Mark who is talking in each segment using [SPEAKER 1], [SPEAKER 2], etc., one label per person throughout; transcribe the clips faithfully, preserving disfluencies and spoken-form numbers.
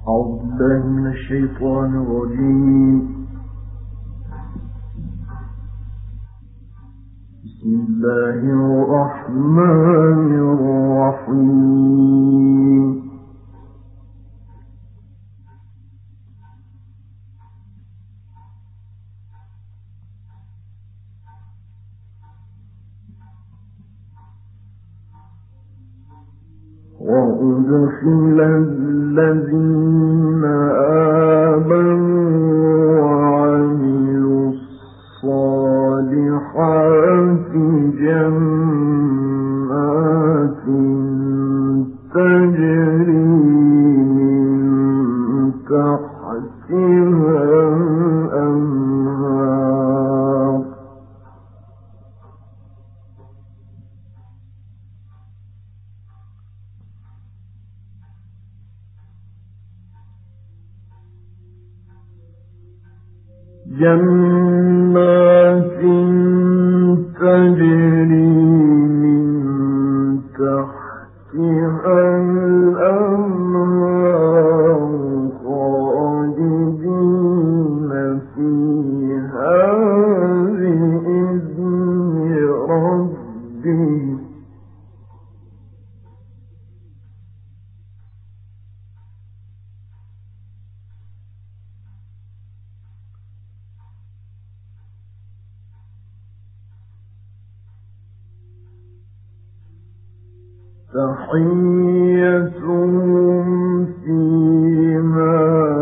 [SPEAKER 1] أعوذ بالله من الشيطان الرجيم. بسم الله الرحمن الرحيم. وأدخل الذين آمنوا وعملوا الصالحات جنات تجري من تحتها الأنهار جنات تجري من تحتها الأنهار خالدين فيها بإذن ربهم تحيتهم فيها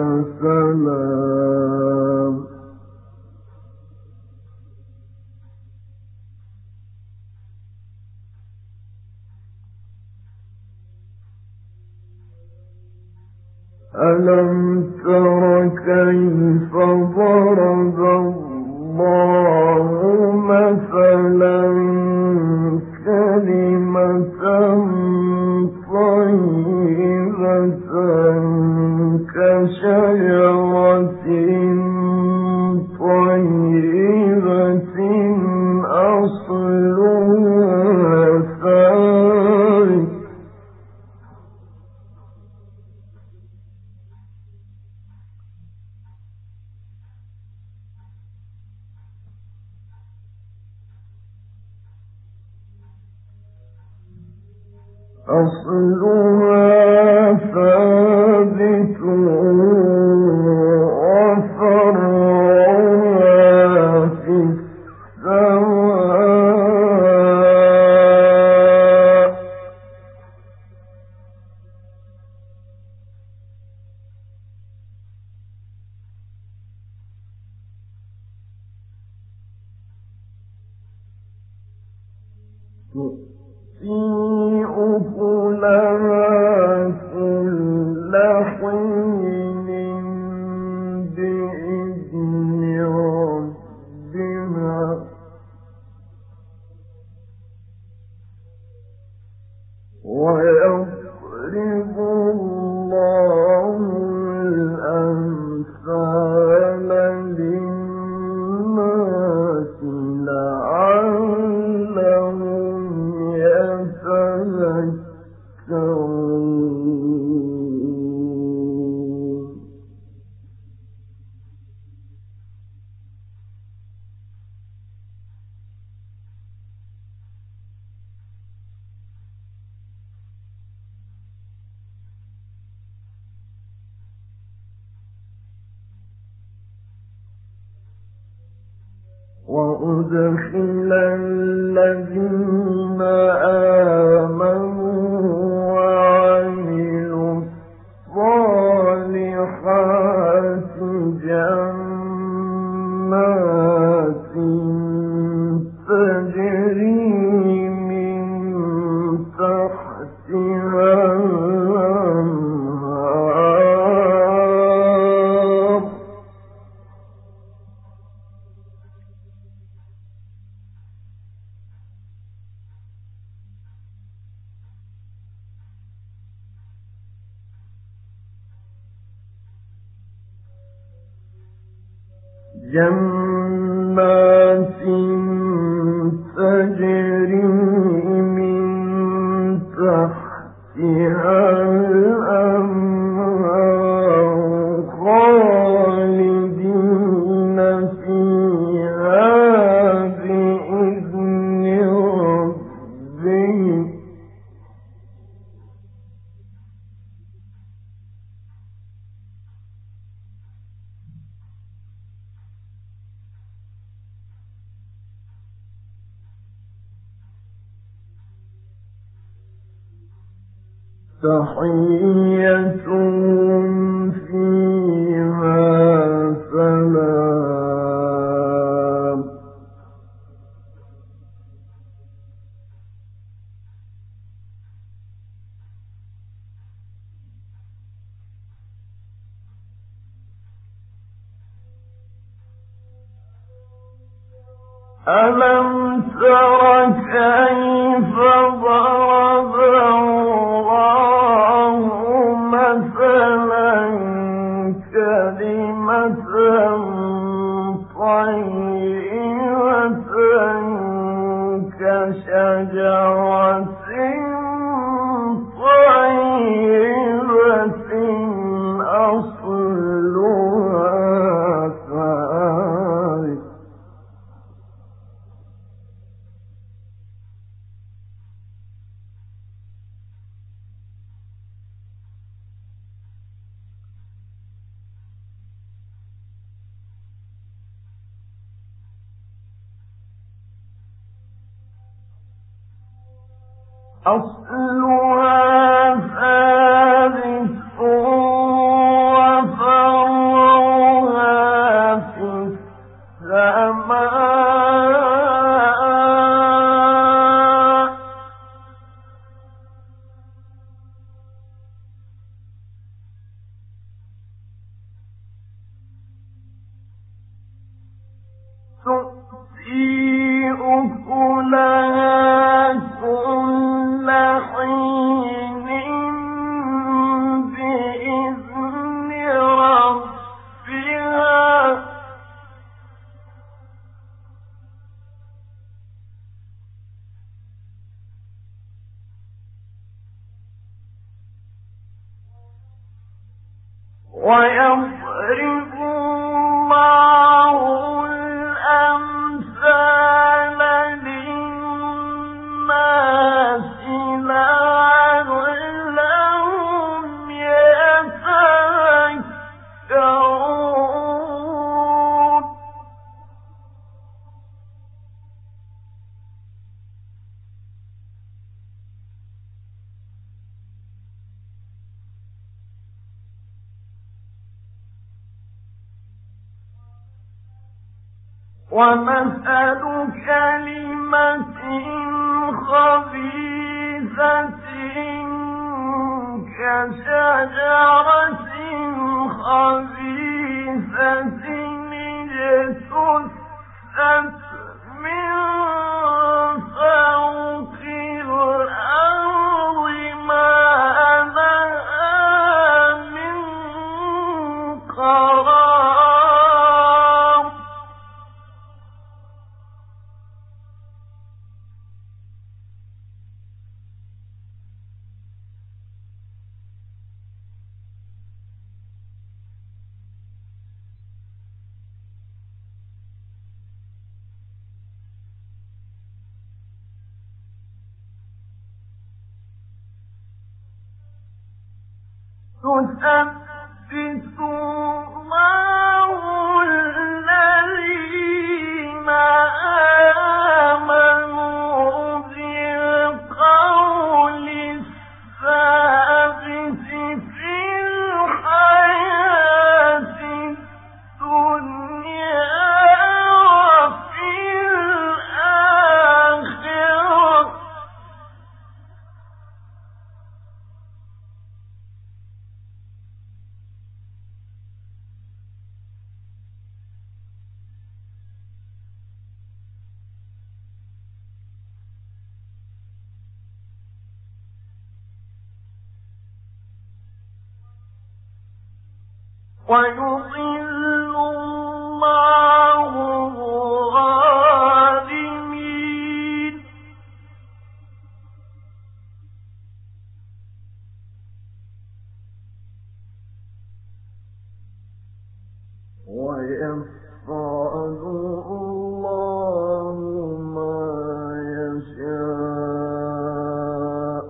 [SPEAKER 1] سلام ألم تر كيف ضرب الله مثلا كلمة طيبة كشجرة طيبة أصلها ثابت أصلها ثابت وفرعها في السماء أكلها كل حين بإذن ربها ويضرب الله الأمثال للناس لعلهم يتذكرون. وأدخل الذين آمنوا وعملوا الصالحات جنات تجري من تحتها الأنهار جنات تجري من تحتها الأنهار تحيتهم فيها سلام. ألم تر كيف ضرب الله مثلا كلمة طيبة كشجرة طيبة أصلها ثابت. أصلها ثابت وفرعها في السماء. تؤتي أكلها كل حين بإذن ربها. ويضرب الله الأمثال للناس لعلهم يتذكرون. ومثل كلمة خبيثة كشجرة خبيثة اجتثت من فوق الأرض ما لها من قرار. يثبت الله الذين آمنوا بالقول الثابت في الحياة الدنيا وفي الآخرة. ويضل الله الظالمين. ويفعل الله ما يشاء.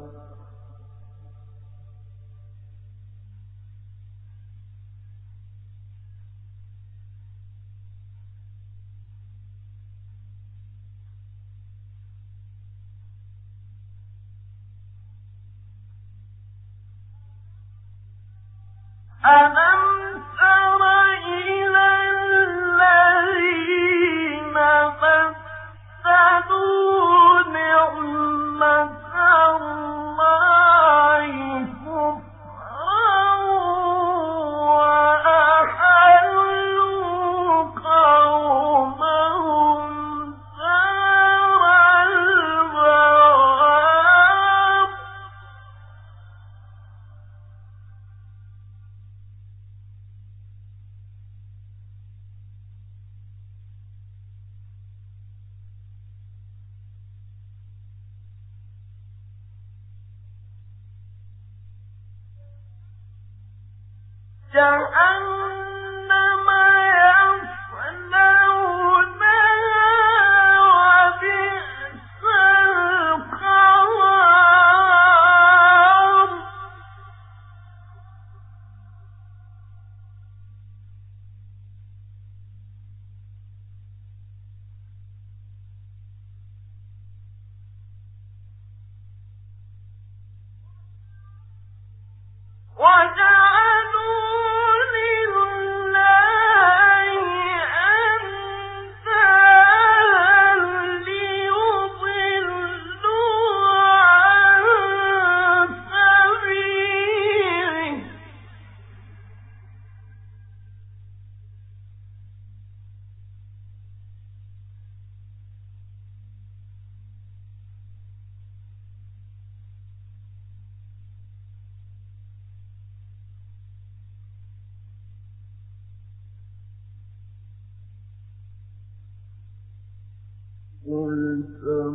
[SPEAKER 1] قل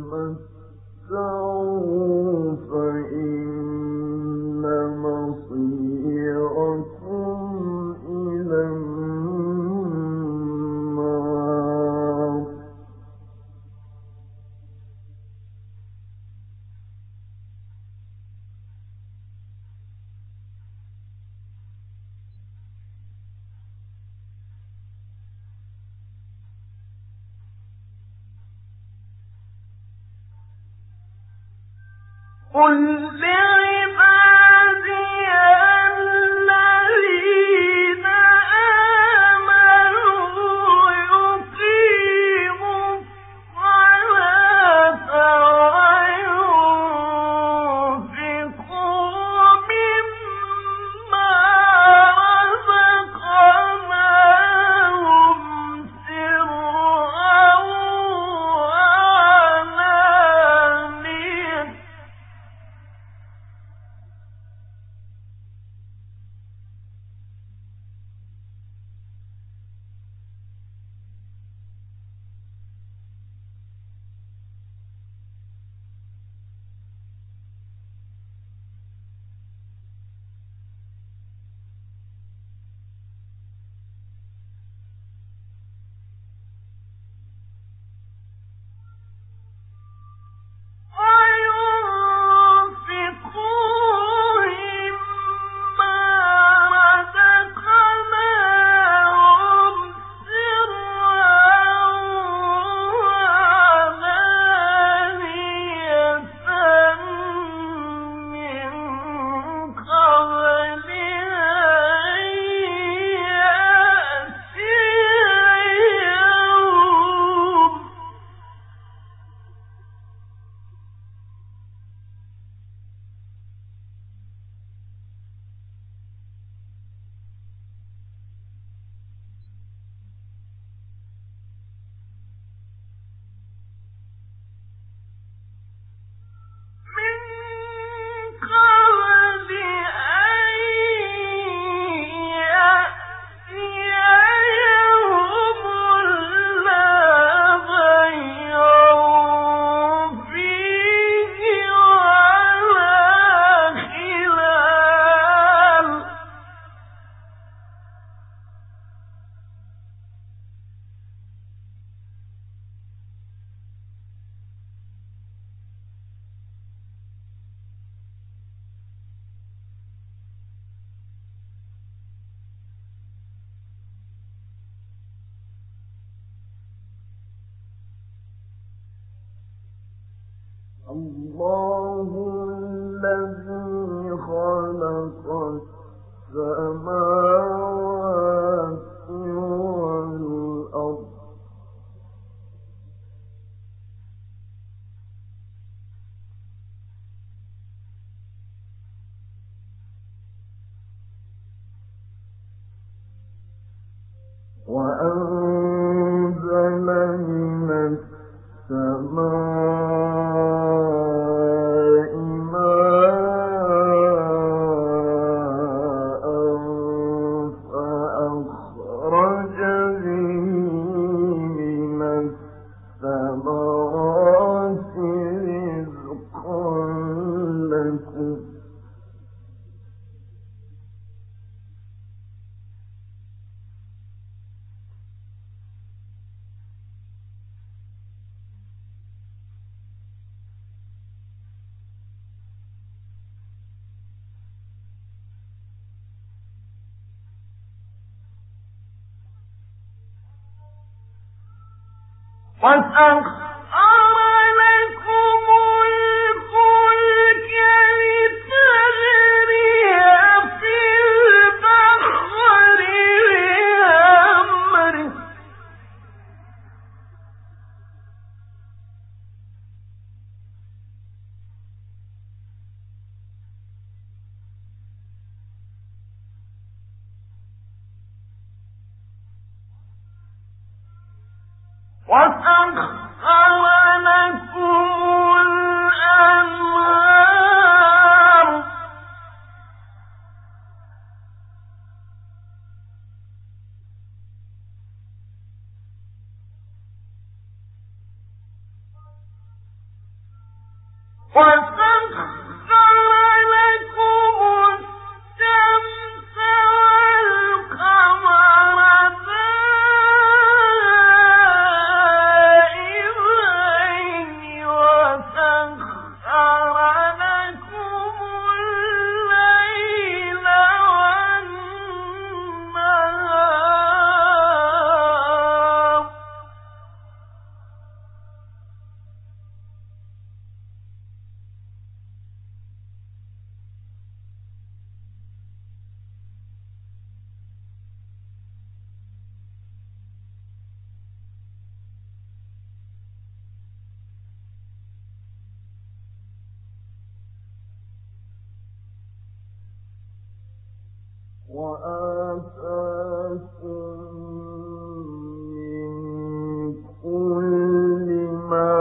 [SPEAKER 1] تمتعوا فإن مصيركم إلى النار. قل لعبادي الذين آمنوا يقيموا الصلاة وينفقوا مما رزقناهم سرا وعلانية الله الذي خلق والأرض وأنزل من السماء ماء فأخرج به من الثمرات رزقا لكم وسخر لكم الفلك لتجري في البحر بأمره وسخر لكم الأنهار وسخر لكم الشمس والقمر دائبين وسخر لكم الليل والنهار وآتاكم من كل ما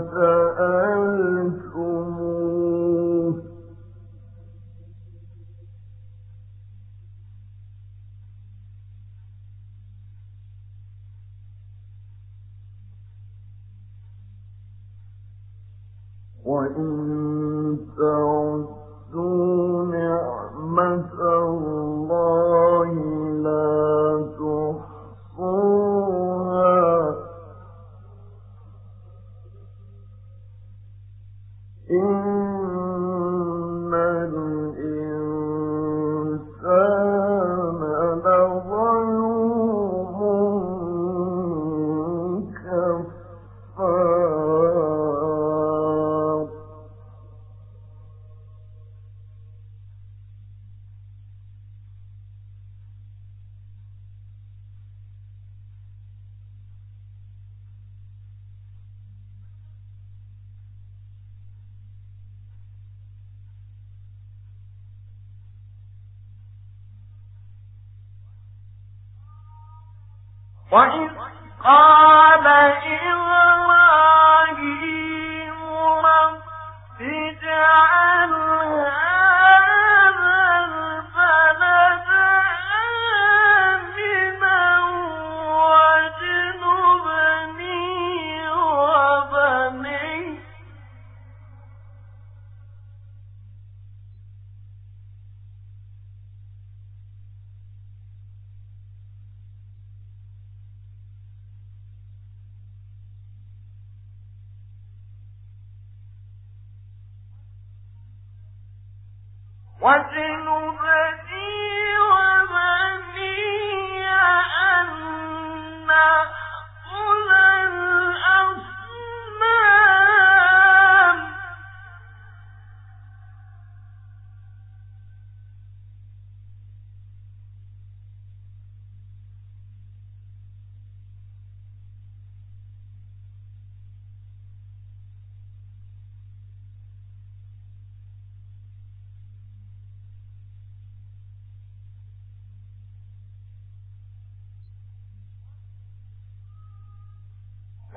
[SPEAKER 1] سألتموه وإن تعدوا نعمة الله لا تحصوها إن الإنسان لظلوم كفار وإذ قال إبراهيم رب اجعل هذا البلد آمنا واجنبني وبني وجنبني وبني أن نعبد الأصنام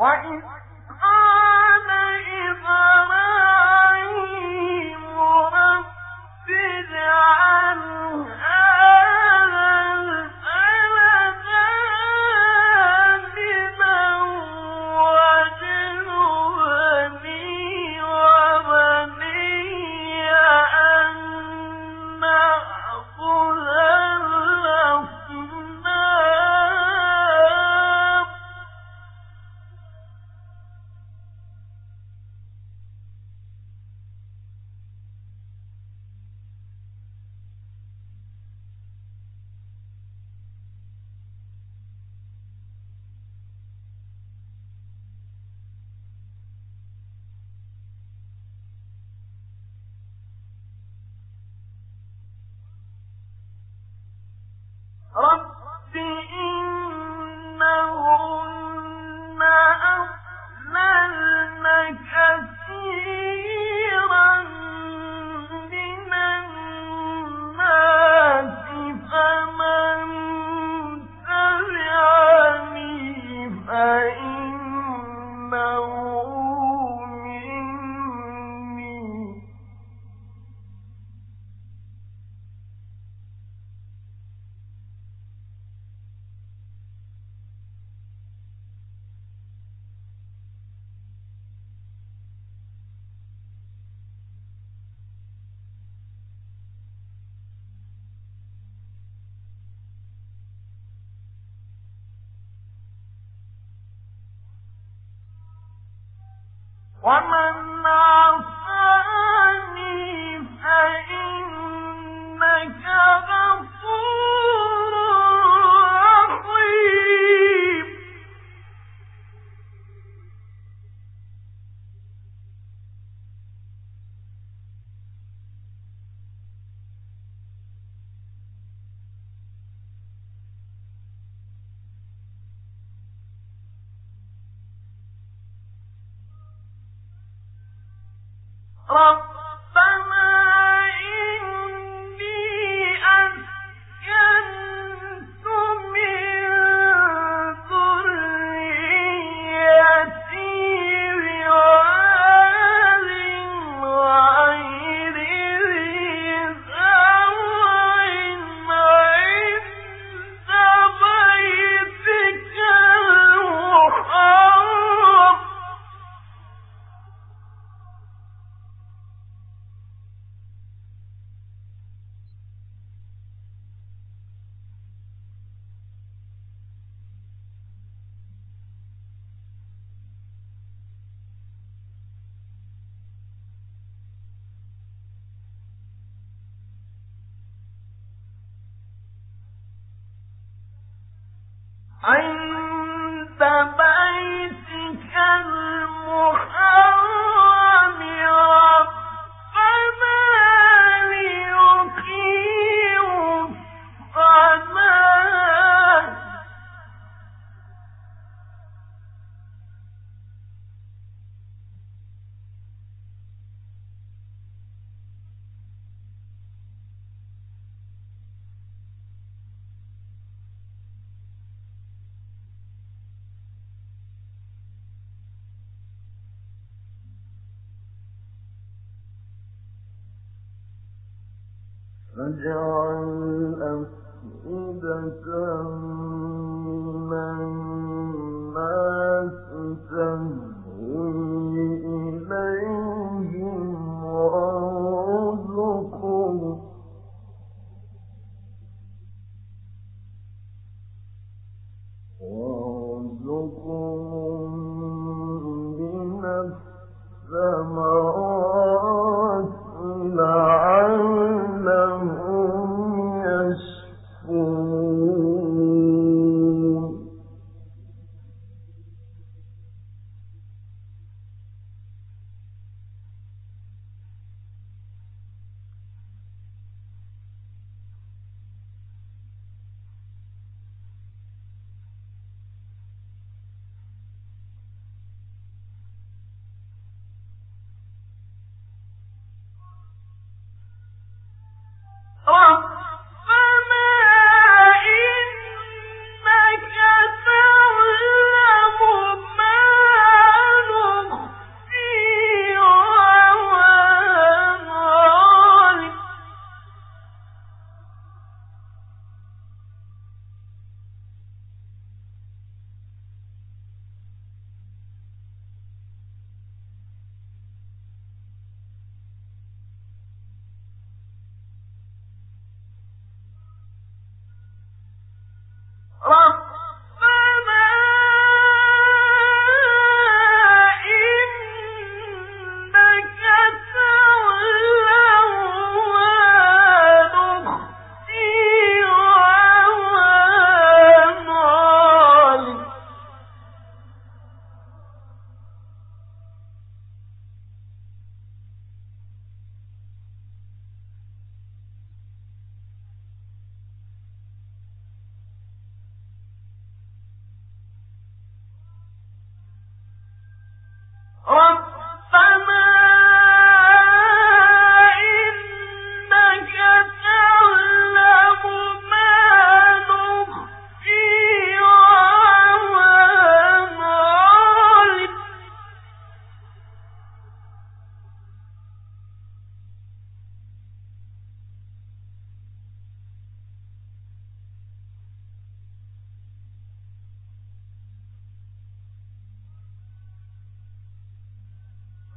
[SPEAKER 2] ومن عصاني فإنك غفور رحيم. ربنا إني أسكنت من ذريتي بواد غير ذي زرع عند بيتك المحرم عند بيتك المحرم ربنا ليقيموا الصلاة
[SPEAKER 1] فاجعل أفئدة من الناس تهوي إليهم وارزقهم وارزقهم من الثمرات لعلهم يشكرون.
[SPEAKER 2] ربنا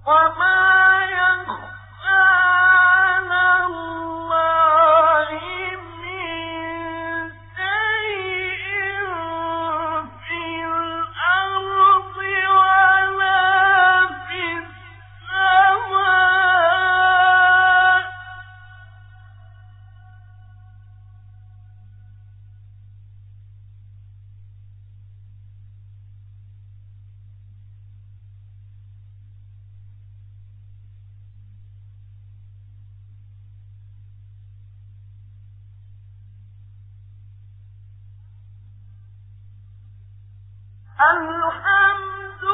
[SPEAKER 2] الحمد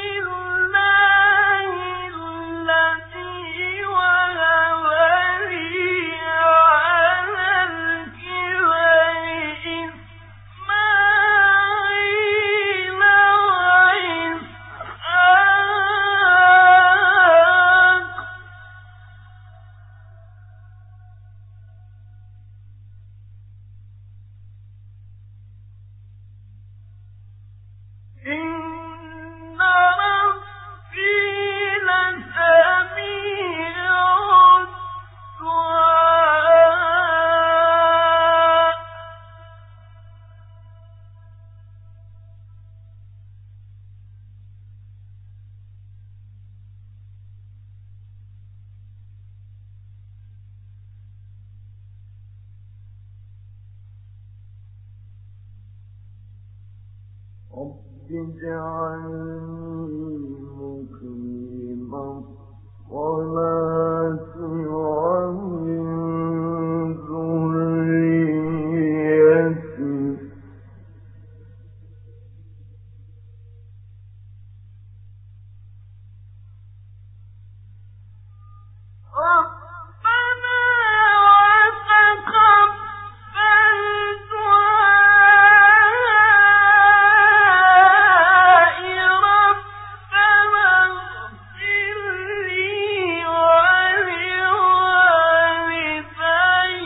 [SPEAKER 2] لله الذي وهب لي على الكبر إسماعيل وإسحاق إن ربي لسميع الدعاء
[SPEAKER 1] رب اجعلني مقيم الصلاة ومن ذريتي
[SPEAKER 2] ربنا وتقبل دعائي ربنا اغفر لي ولوالدي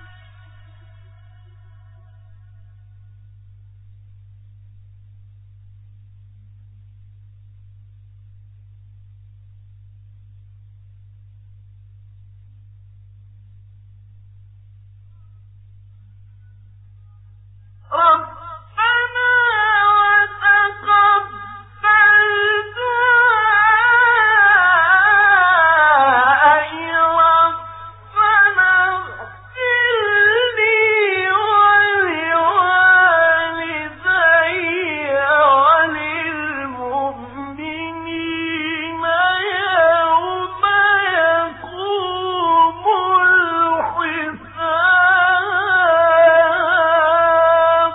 [SPEAKER 2] ربنا وتقبل دعائي ربنا اغفر لي ولوالدي وللمؤمنين يوم يقوم الحساب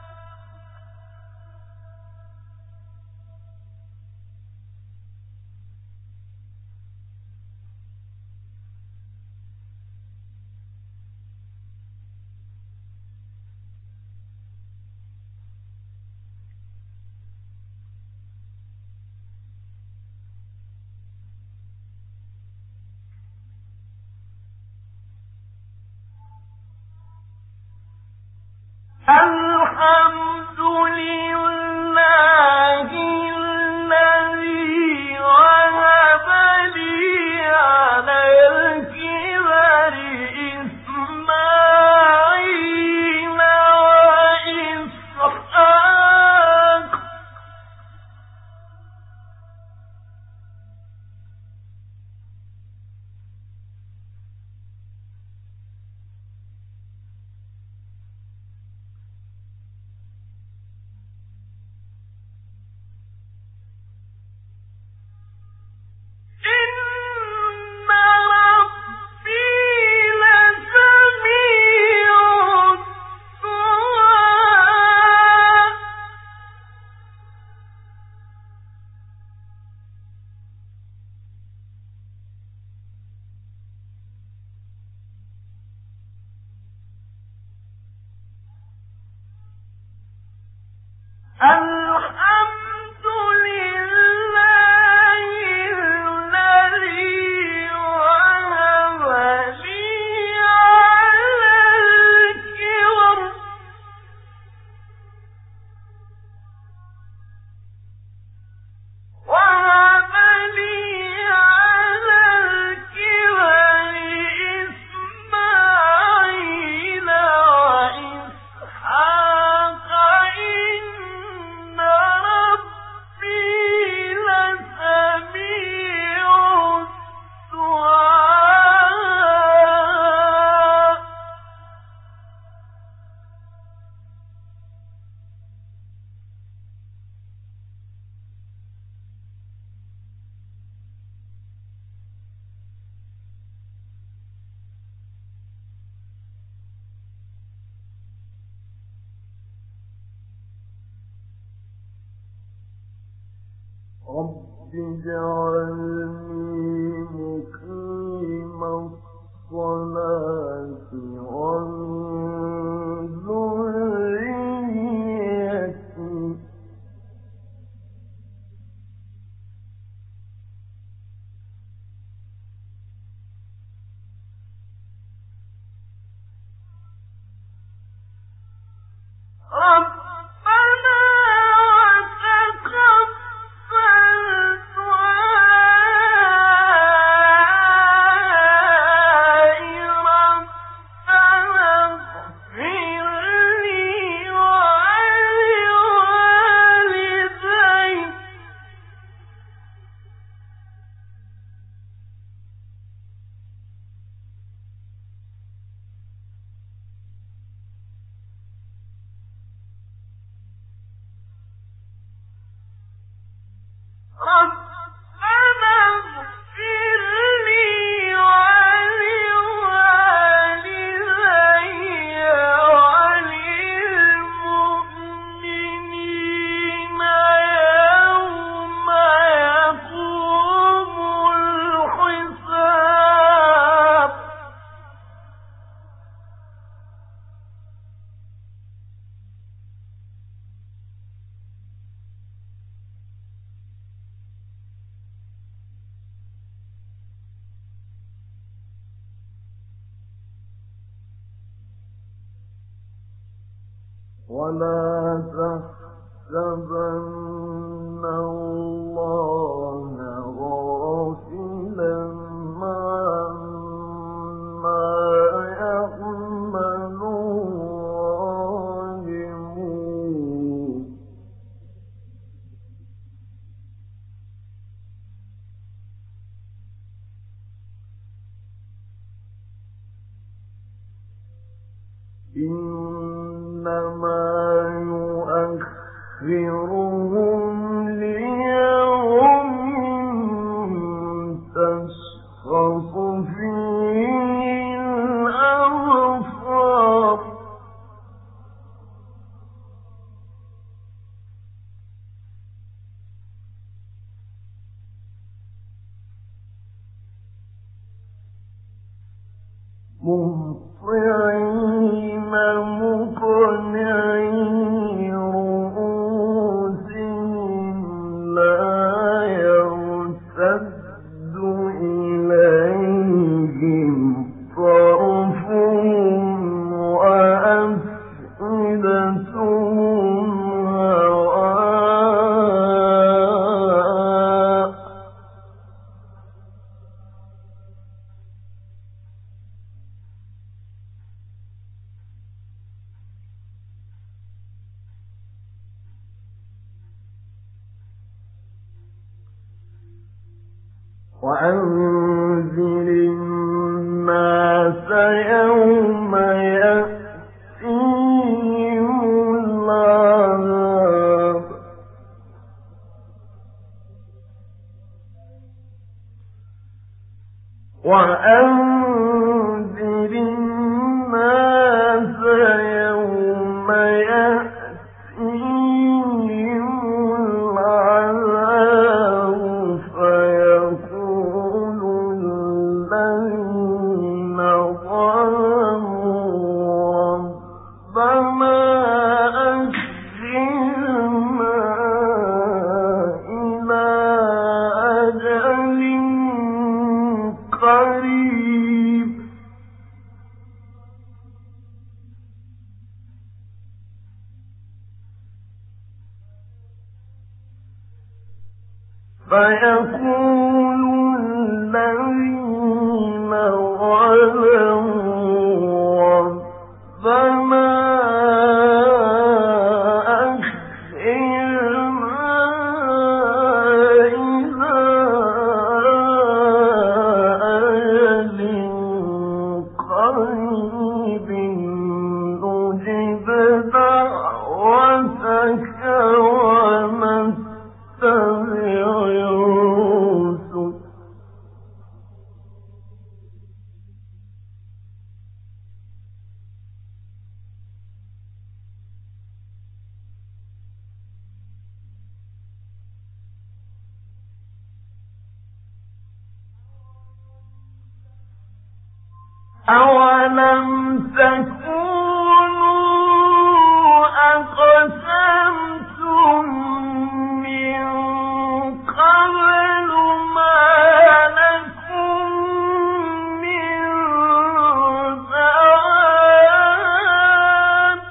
[SPEAKER 2] الحمد لله الذي وهب لي على الكبر إسماعيل وإسحاق إن ربي لسميع الدعاء الحمد لله الذي وهب لي على الكبر وهب لي
[SPEAKER 1] ولا تحسبن الله غافلا عما يعمل الظالمون إنما يؤخرهم ليوم تشخص فيه الأبصار مهطعين مقنعي رؤوسهم لا يرتد إليهم طرفهم وأفئدتهم هواء وأنذر الناس يوم يأتيهم العذاب وأنذر الناس يوم يأتيهم العذاب فيقول الذين ظلموا ربنا أخرنا إلى أجل قريب فيقول الذين ظلموا ربنا أخرنا إلى أجل قريب نجب دعوتك ونتبع الرسل
[SPEAKER 2] أولم تكونوا أقسمتم من قبل ما لكم من زوال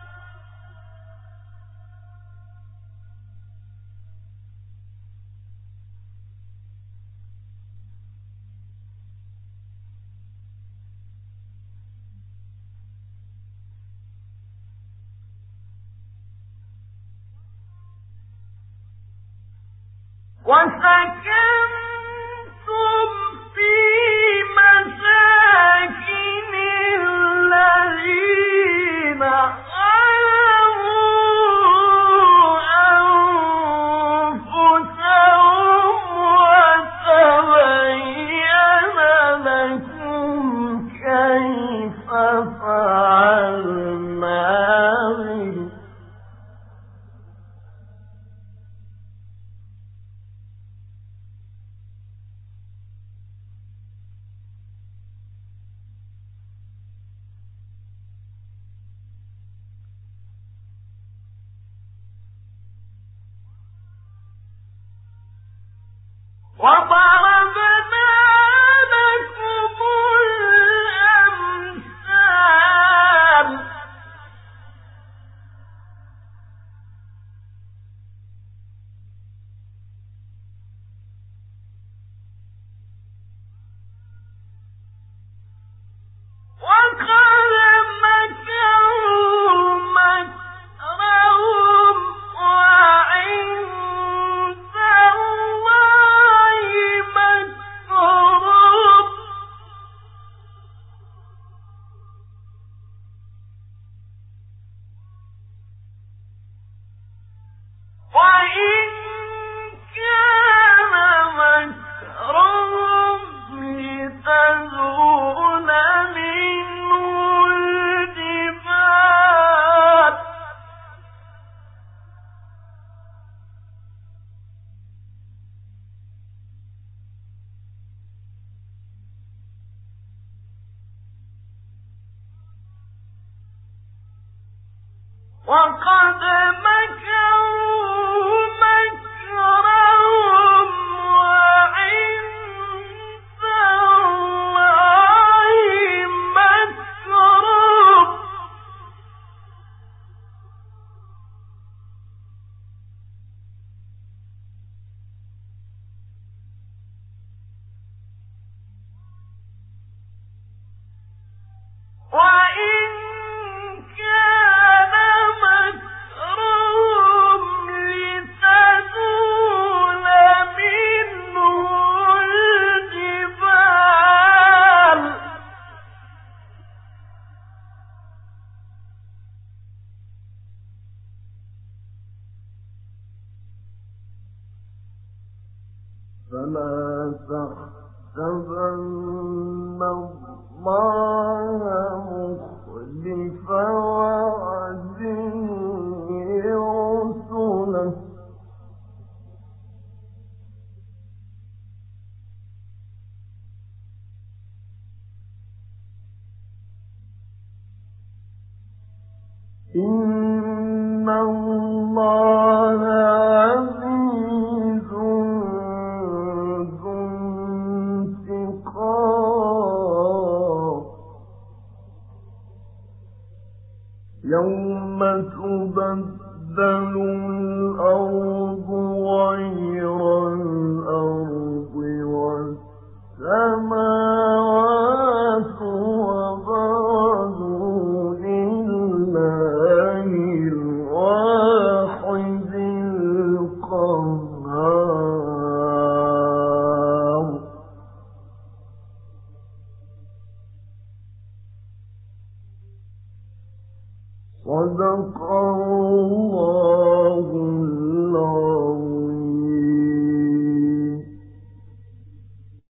[SPEAKER 2] وسكنتم في مساكن الذين ظلموا أنفسهم وتبين لكم كيف فعلنا بهم وضربنا لكم الأمثال وقد مكروا مكرهم وعند الله مكرهم وإن كان مكرهم لتزول منه الجبال وقد مكروا مكرهم وعند الله مكرهم وإن كان مكرهم لتزول منه الجبال فلا تحسبن الله مخلف وعده رسله إن الله عزيز ذو انتقام يوم تبدل الأرض غير الأرض والسماوات وبرزوا لله الواحد القهار صدق الله